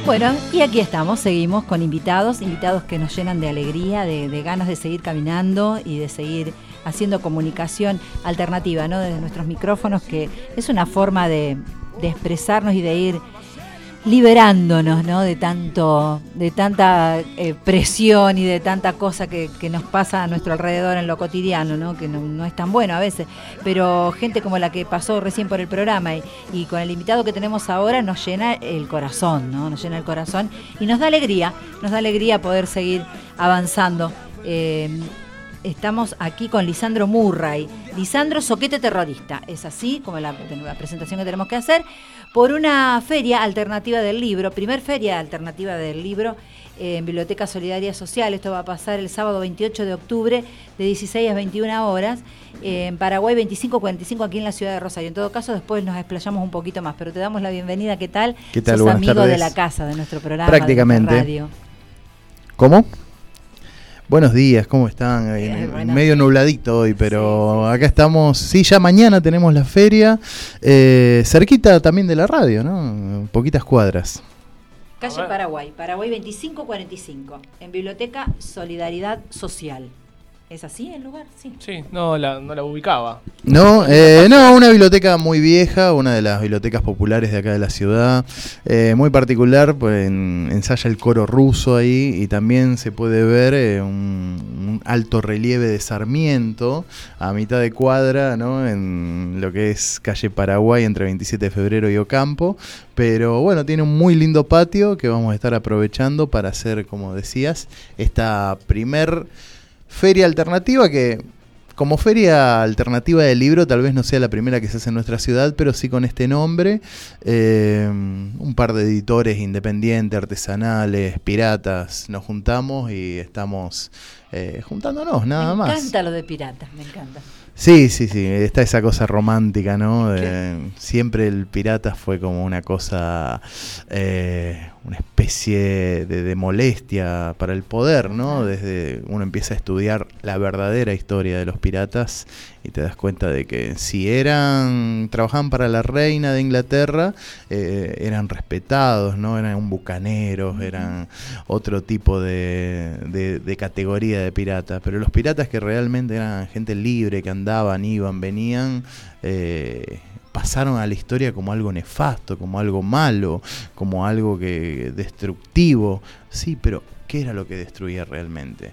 Bueno, y aquí estamos, seguimos con invitados que nos llenan de alegría, de ganas de seguir caminando y de seguir haciendo comunicación alternativa, ¿no? Desde nuestros micrófonos, que es una forma de expresarnos y de ir liberándonos, ¿no? De tanta presión y de tanta cosa que nos pasa a nuestro alrededor en lo cotidiano, ¿no? Que no es tan bueno a veces, pero gente como la que pasó recién por el programa y con el invitado que tenemos ahora nos llena el corazón, ¿no? Nos llena el corazón y nos da alegría poder seguir avanzando. Estamos aquí con Lisandro Murray. Lisandro, soquete terrorista. Es así como la presentación que tenemos que hacer por una feria alternativa del libro, primer feria alternativa del libro en Biblioteca Solidaria Social. Esto va a pasar el sábado 28 de octubre de 16 a 21 horas en Paraguay 2545 aquí en la ciudad de Rosario. En todo caso, después nos explayamos un poquito más, pero te damos la bienvenida. ¿Qué tal? ¿Qué tal? Sos Buenas amigo tardes. de la casa, de nuestro programa, Prácticamente. de nuestra radio. ¿Cómo? Buenos días, ¿cómo están? Medio nubladito hoy, pero sí. Acá estamos. Sí, ya mañana tenemos la feria, cerquita también de la radio, ¿no? Poquitas cuadras. Calle Paraguay 2545, en Biblioteca Solidaridad Social. ¿Es así el lugar? Sí, no la ubicaba. No, una biblioteca muy vieja, una de las bibliotecas populares de acá de la ciudad, muy particular, pues ensaya el coro ruso ahí y también se puede ver un alto relieve de Sarmiento a mitad de cuadra, ¿no? En lo que es calle Paraguay entre 27 de febrero y Ocampo, pero bueno, tiene un muy lindo patio que vamos a estar aprovechando para hacer, como decías, esta primer feria alternativa que, como feria alternativa del libro, tal vez no sea la primera que se hace en nuestra ciudad, pero sí con este nombre. Un par de editores independientes, artesanales, piratas, nos juntamos y estamos juntándonos, nada más. Me encanta lo de piratas, me encanta. Sí, está esa cosa romántica, ¿no? Siempre el pirata fue como una cosa, una especie de molestia para el poder, ¿no? Desde uno empieza a estudiar la verdadera historia de los piratas y te das cuenta de que si trabajaban para la reina de Inglaterra, eran respetados, ¿no? Eran bucaneros, eran otro tipo de categoría de piratas, pero los piratas que realmente eran gente libre, que andaban, iban, venían, pasaron a la historia como algo nefasto, como algo malo, como algo destructivo. Sí, pero ¿qué era lo que destruía realmente?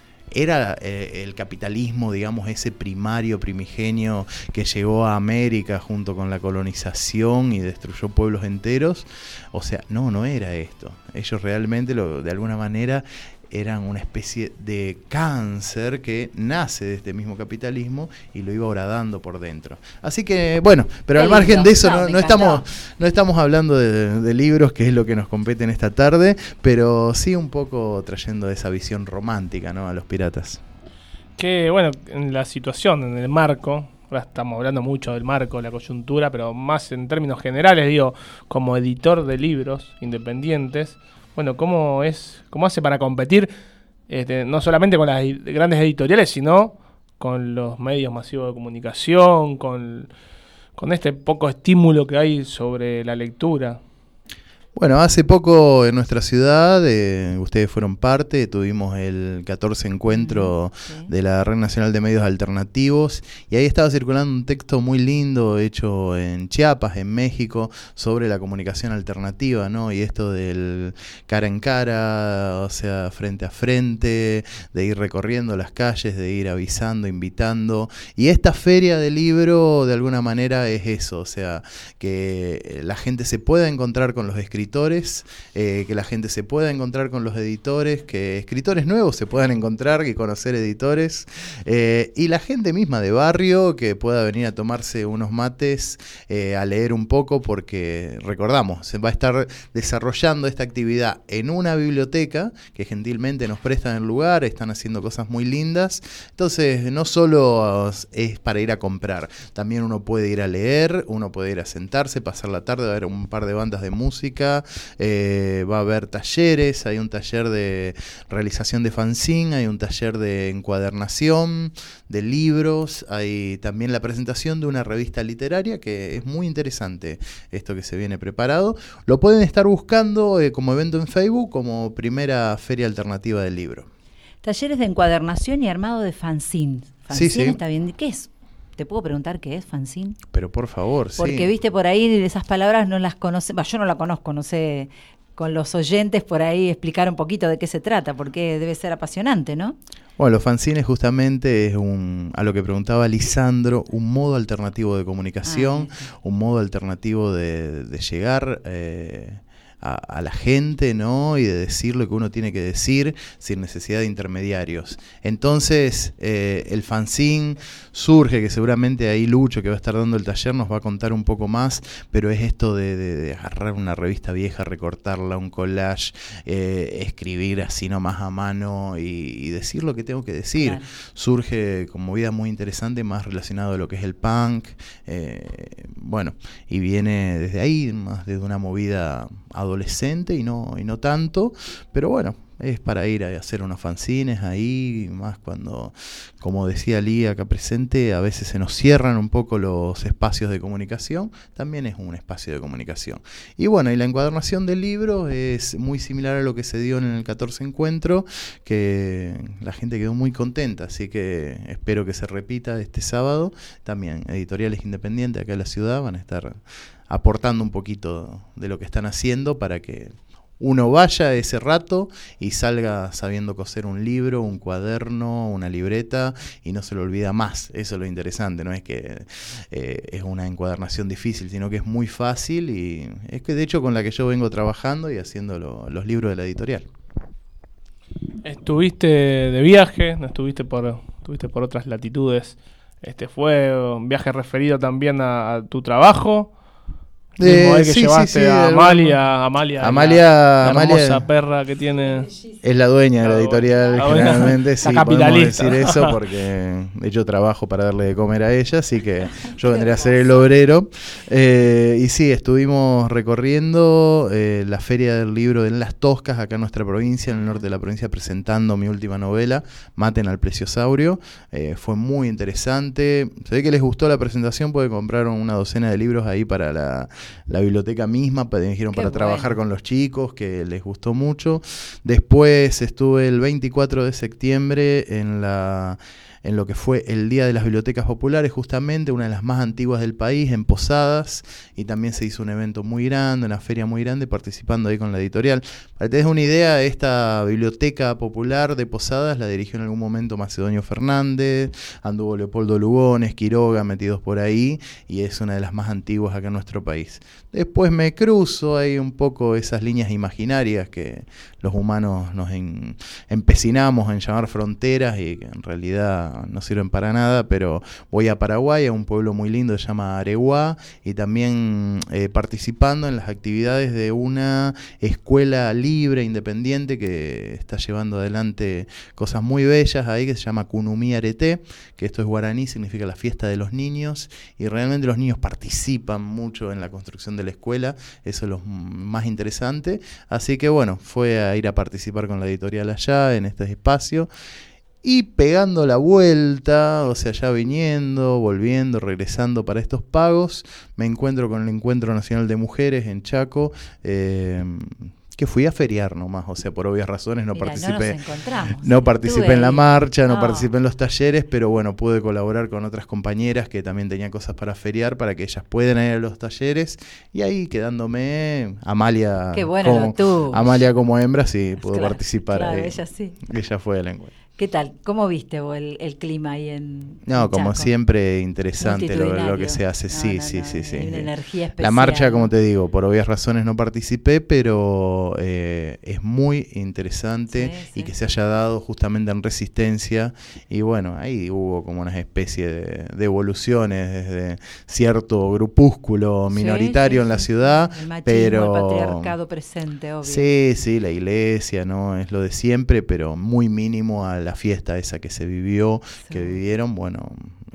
Era el capitalismo, digamos, ese primario, primigenio que llegó a América junto con la colonización y destruyó pueblos enteros. O sea, no era esto. Ellos realmente, de alguna manera, eran una especie de cáncer que nace de este mismo capitalismo y lo iba horadando por dentro. Así que, bueno, pero al margen de eso no estamos hablando de libros, que es lo que nos compete en esta tarde, pero sí un poco trayendo esa visión romántica, ¿no?, a los piratas. Que, bueno, en la situación, en el marco, ahora estamos hablando mucho del marco, la coyuntura, pero más en términos generales, digo, como editor de libros independientes, bueno, ¿cómo hace para competir no solamente con las grandes editoriales, sino con los medios masivos de comunicación, con este poco estímulo que hay sobre la lectura? Bueno, hace poco en nuestra ciudad, ustedes fueron parte, tuvimos el 14 encuentro de la Red Nacional de Medios Alternativos y ahí estaba circulando un texto muy lindo hecho en Chiapas, en México, sobre la comunicación alternativa, ¿no? Y esto del cara en cara, o sea, frente a frente, de ir recorriendo las calles, de ir avisando, invitando. Y esta feria del libro, de alguna manera, es eso, o sea, que la gente se pueda encontrar con los escritores, que la gente se pueda encontrar con los editores, que escritores nuevos se puedan encontrar y conocer editores, y la gente misma de barrio que pueda venir a tomarse unos mates, a leer un poco, porque recordamos, se va a estar desarrollando esta actividad en una biblioteca que gentilmente nos prestan el lugar, están haciendo cosas muy lindas. Entonces no solo es para ir a comprar, también uno puede ir a leer, uno puede ir a sentarse, pasar la tarde, a ver un par de bandas de música, biblioteca, va a haber talleres, hay un taller de realización de fanzine, hay un taller de encuadernación, de libros, hay también la presentación de una revista literaria que es muy interesante esto que se viene preparado. Lo pueden estar buscando como evento en Facebook como primera feria alternativa del libro. Talleres de encuadernación y armado de fanzine. Sí, sí. Está bien. ¿Qué es? ¿Te puedo preguntar qué es fanzine? Pero por favor, Porque sí. Viste por ahí esas palabras no las conoce, yo no la conozco, no sé, con los oyentes por ahí explicar un poquito de qué se trata, porque debe ser apasionante, ¿no? Bueno, los fanzines justamente es a lo que preguntaba Lisandro, un modo alternativo de comunicación, un modo alternativo de llegar a la gente, ¿no? Y de decir lo que uno tiene que decir sin necesidad de intermediarios. Entonces, el fanzine surge, que seguramente ahí Lucho, que va a estar dando el taller, nos va a contar un poco más, pero es esto de agarrar una revista vieja, recortarla, un collage, escribir así nomás a mano y decir lo que tengo que decir. Claro. Surge con movida muy interesante, más relacionado a lo que es el punk, bueno, y viene desde ahí, más desde una movida adolescente y no tanto, pero bueno, es para ir a hacer unos fanzines ahí, más cuando, como decía Lía acá presente, a veces se nos cierran un poco los espacios de comunicación, también es un espacio de comunicación. Y bueno, y la encuadernación del libro es muy similar a lo que se dio en el 14 Encuentro, que la gente quedó muy contenta, así que espero que se repita este sábado. También editoriales independientes acá en la ciudad van a estar aportando un poquito de lo que están haciendo para que uno vaya ese rato y salga sabiendo coser un libro, un cuaderno, una libreta y no se lo olvida más. Eso es lo interesante, no es que es una encuadernación difícil, sino que es muy fácil y es que de hecho con la que yo vengo trabajando y haciendo los libros de la editorial. ¿Estuviste de viaje? ¿No estuviste por otras latitudes? ¿Fue un viaje referido también a tu trabajo? Que sí, llevaste a Amalia, la hermosa perra que tiene. Es la dueña de la editorial, generalmente, sí, podemos decir eso, porque yo trabajo para darle de comer a ella, así que yo vendré a ser el obrero. Y sí, estuvimos recorriendo la Feria del Libro en Las Toscas, acá en nuestra provincia, en el norte de la provincia, presentando mi última novela, Maten al Plesiosaurio. Fue muy interesante. Se ve que les gustó la presentación porque compraron una docena de libros ahí para la biblioteca misma, dijeron para trabajar con los chicos, que les gustó mucho. Después estuve el 24 de septiembre en lo que fue el Día de las Bibliotecas Populares, justamente una de las más antiguas del país, en Posadas, y también se hizo un evento muy grande, una feria muy grande, participando ahí con la editorial. Para que te des una idea, esta biblioteca popular de Posadas la dirigió en algún momento Macedonio Fernández, anduvo Leopoldo Lugones, Quiroga, metidos por ahí, y es una de las más antiguas acá en nuestro país. Después me cruzo ahí un poco esas líneas imaginarias que los humanos nos empecinamos en llamar fronteras y que en realidad no sirven para nada, pero voy a Paraguay, a un pueblo muy lindo que se llama Areguá, y también participando en las actividades de una escuela libre, independiente, que está llevando adelante cosas muy bellas ahí, que se llama Kunumi Arete, que esto es guaraní, significa la fiesta de los niños, y realmente los niños participan mucho en la construcción de la escuela, eso es lo más interesante, así que bueno, fue a ir a participar con la editorial allá, en este espacio, y pegando la vuelta, o sea, ya viniendo, volviendo, regresando para estos pagos, me encuentro con el Encuentro Nacional de Mujeres en Chaco, que fui a feriar nomás, o sea, por obvias razones no participé. No participé en la marcha, no participé en los talleres, pero bueno, pude colaborar con otras compañeras que también tenían cosas para feriar, para que ellas puedan ir a los talleres, y ahí quedándome, Amalia, Amalia como hembra, sí, pudo participar ahí. Ella sí. Ella fue al encuentro. ¿Qué tal? ¿Cómo viste vos el clima ahí en No, como Chaco? Siempre interesante lo que se hace, sí. Hay una energía especial. La marcha, como te digo, por obvias razones no participé, pero es muy interesante y que se haya dado justamente en Resistencia, y bueno, ahí hubo como una especie de evoluciones desde cierto grupúsculo minoritario en la ciudad, el machismo, pero el patriarcado presente, obvio. Sí, la iglesia, ¿no? Es lo de siempre, pero muy mínimo a la fiesta esa que se vivió, que vivieron, bueno,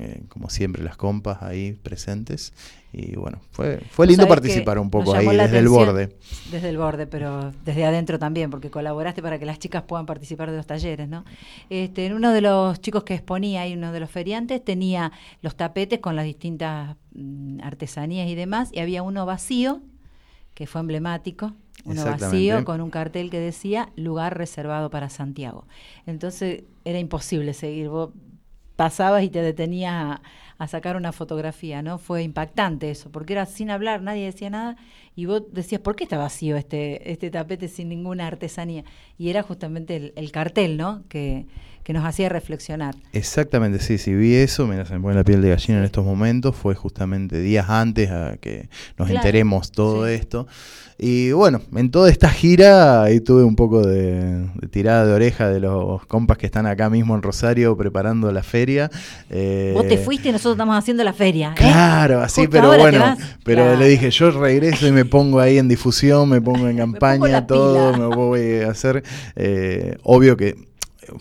como siempre las compas ahí presentes. Y bueno, fue lindo participar un poco ahí desde el borde. Desde el borde, pero desde adentro también, porque colaboraste para que las chicas puedan participar de los talleres, ¿no? Uno de los chicos que exponía ahí, uno de los feriantes, tenía los tapetes con las distintas artesanías y demás, y había uno vacío, que fue emblemático, uno vacío con un cartel que decía lugar reservado para Santiago. Entonces era imposible seguir, vos pasabas y te detenías a sacar una fotografía, ¿no? Fue impactante eso, porque era sin hablar, nadie decía nada, y vos decías, ¿por qué está vacío este tapete sin ninguna artesanía? Y era justamente el cartel, ¿no? Que nos hacía reflexionar. Exactamente, sí, vi eso, mira, se me pone la piel de gallina en estos momentos, fue justamente días antes a que nos enteremos todo esto. Y bueno, en toda esta gira ahí tuve un poco de tirada de oreja de los compas que están acá mismo en Rosario preparando la feria. Vos te fuiste y nosotros estamos haciendo la feria. Claro, así, justo pero bueno, pero claro. Le dije, yo regreso y me pongo ahí en difusión, me pongo en campaña, todo, me voy a hacer. Obvio que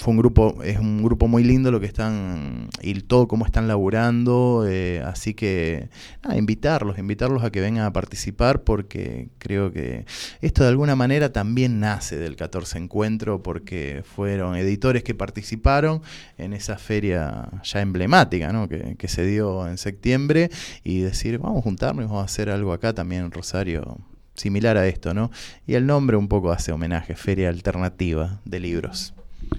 es un grupo muy lindo lo que están y todo cómo están laburando, así que invitarlos a que vengan a participar, porque creo que esto de alguna manera también nace del 14 Encuentro, porque fueron editores que participaron en esa feria ya emblemática, ¿no? que se dio en septiembre, y decir, vamos a juntarnos y vamos a hacer algo acá también en Rosario similar a esto, ¿no? Y el nombre un poco hace homenaje, Feria Alternativa de Libros.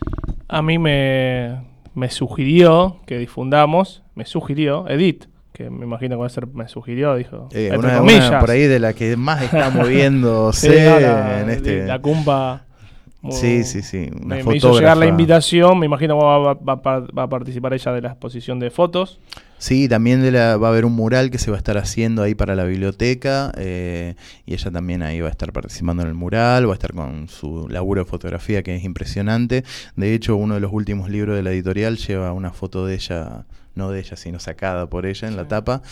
A mí me sugirió que difundamos, Edith, que me imagino que va a ser, me sugirió, dijo, una por ahí de la que más está moviéndose en la cumpa. Sí. Me hizo llegar la invitación, me imagino que va a participar ella de la exposición de fotos. Sí, también va a haber un mural que se va a estar haciendo ahí para la biblioteca, y ella también ahí va a estar participando en el mural, va a estar con su laburo de fotografía que es impresionante. De hecho, uno de los últimos libros de la editorial lleva una foto de ella, no de ella, sino sacada por ella en la tapa.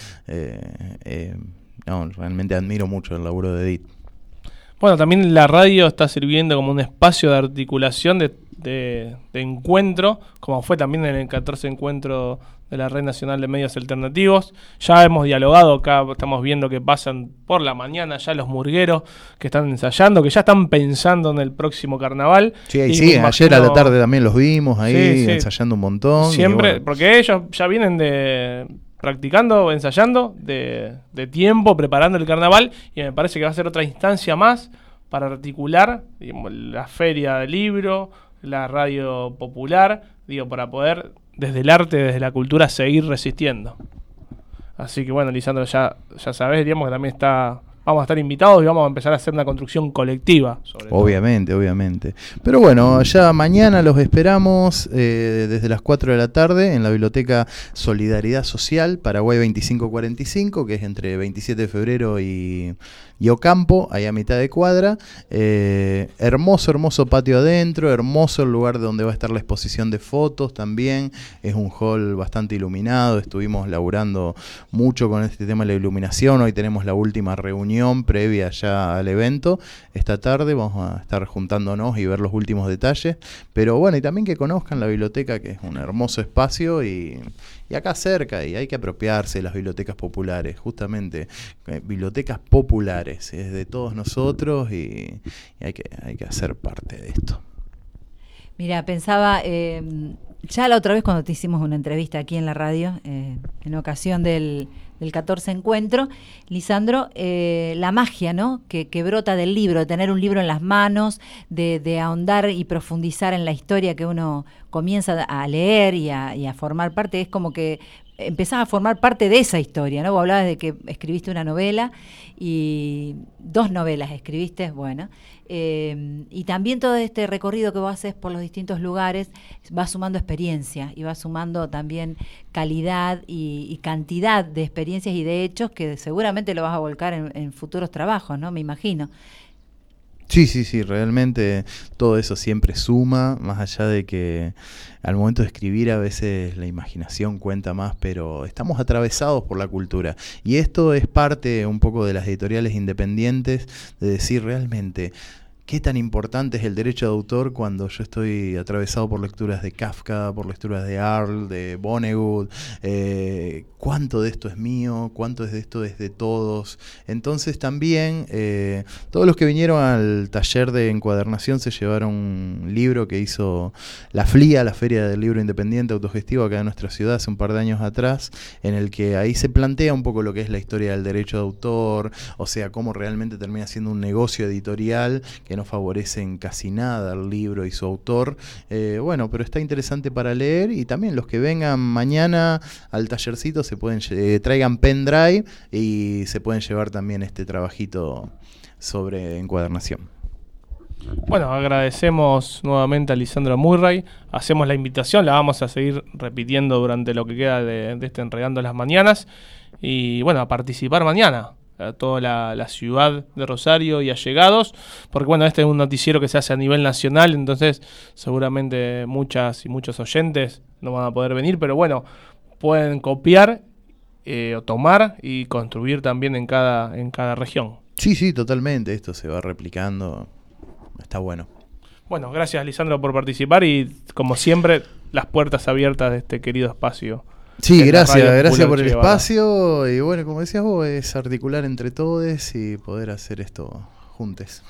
Realmente admiro mucho el laburo de Edith. Bueno, también la radio está sirviendo como un espacio de articulación, de encuentro, como fue también en el 14 Encuentro de la Red Nacional de Medios Alternativos. Ya hemos dialogado acá, estamos viendo que pasan por la mañana ya los murgueros que están ensayando, que ya están pensando en el próximo carnaval. Sí, ayer a la tarde también los vimos ahí ensayando un montón. Siempre, bueno, porque ellos ya vienen practicando, ensayando, de tiempo, preparando el carnaval, y me parece que va a ser otra instancia más para articular, digamos, la feria del libro, la radio popular, para poder, desde el arte, desde la cultura, seguir resistiendo. Así que bueno, Lisandro, ya sabés, digamos que también vamos a estar invitados y vamos a empezar a hacer una construcción colectiva. Obviamente. Pero bueno, ya mañana los esperamos desde las 4 de la tarde en la Biblioteca Solidaridad Social, Paraguay 2545, que es entre 27 de febrero y Ocampo, ahí a mitad de cuadra. Hermoso patio adentro, hermoso el lugar donde va a estar la exposición de fotos también. Es un hall bastante iluminado, estuvimos laburando mucho con este tema de la iluminación. Hoy tenemos la última reunión previa ya al evento. Esta tarde vamos a estar juntándonos y ver los últimos detalles. Pero bueno, y también que conozcan la biblioteca, que es un hermoso espacio y acá cerca, y hay que apropiarse de las bibliotecas populares, justamente, bibliotecas populares, es de todos nosotros y hay que hacer parte de esto. Mira, pensaba, ya la otra vez cuando te hicimos una entrevista aquí en la radio, en ocasión del 14 Encuentro, Lisandro, la magia, ¿no? que brota del libro, de tener un libro en las manos, de ahondar y profundizar en la historia que uno comienza a leer y a formar parte, es como que empezás a formar parte de esa historia, ¿no? Vos hablabas de que escribiste una novela y 2 novelas escribiste, bueno, y también todo este recorrido que vos haces por los distintos lugares va sumando experiencia y va sumando también calidad y cantidad de experiencias y de hechos que seguramente lo vas a volcar en futuros trabajos, ¿no? Me imagino. Sí, realmente todo eso siempre suma, más allá de que al momento de escribir a veces la imaginación cuenta más, pero estamos atravesados por la cultura. Y esto es parte un poco de las editoriales independientes, de decir realmente qué tan importante es el derecho de autor cuando yo estoy atravesado por lecturas de Kafka, por lecturas de Arl, de Vonnegut, cuánto de esto es mío, cuánto de esto es de todos. Entonces también todos los que vinieron al taller de encuadernación se llevaron un libro que hizo la FLIA, la Feria del Libro Independiente Autogestivo acá en nuestra ciudad hace un par de años atrás, en el que ahí se plantea un poco lo que es la historia del derecho de autor, o sea, cómo realmente termina siendo un negocio editorial que no favorece en casi nada al libro y su autor. Bueno, pero está interesante para leer, y también los que vengan mañana al tallercito se pueden traigan pendrive y se pueden llevar también este trabajito sobre encuadernación. Bueno, agradecemos nuevamente a Lisandro Murray, hacemos la invitación, la vamos a seguir repitiendo durante lo que queda de este Enredando las Mañanas, y bueno, a participar mañana a toda la ciudad de Rosario y allegados, porque bueno, este es un noticiero que se hace a nivel nacional, entonces seguramente muchas y muchos oyentes no van a poder venir, pero bueno, pueden copiar o tomar y construir también en cada región. Sí, totalmente, esto se va replicando, está bueno. Bueno, gracias Lisandro por participar, y como siempre, las puertas abiertas de este querido espacio. Sí, gracias por el espacio, y bueno, como decías vos, es articular entre todos y poder hacer esto juntos.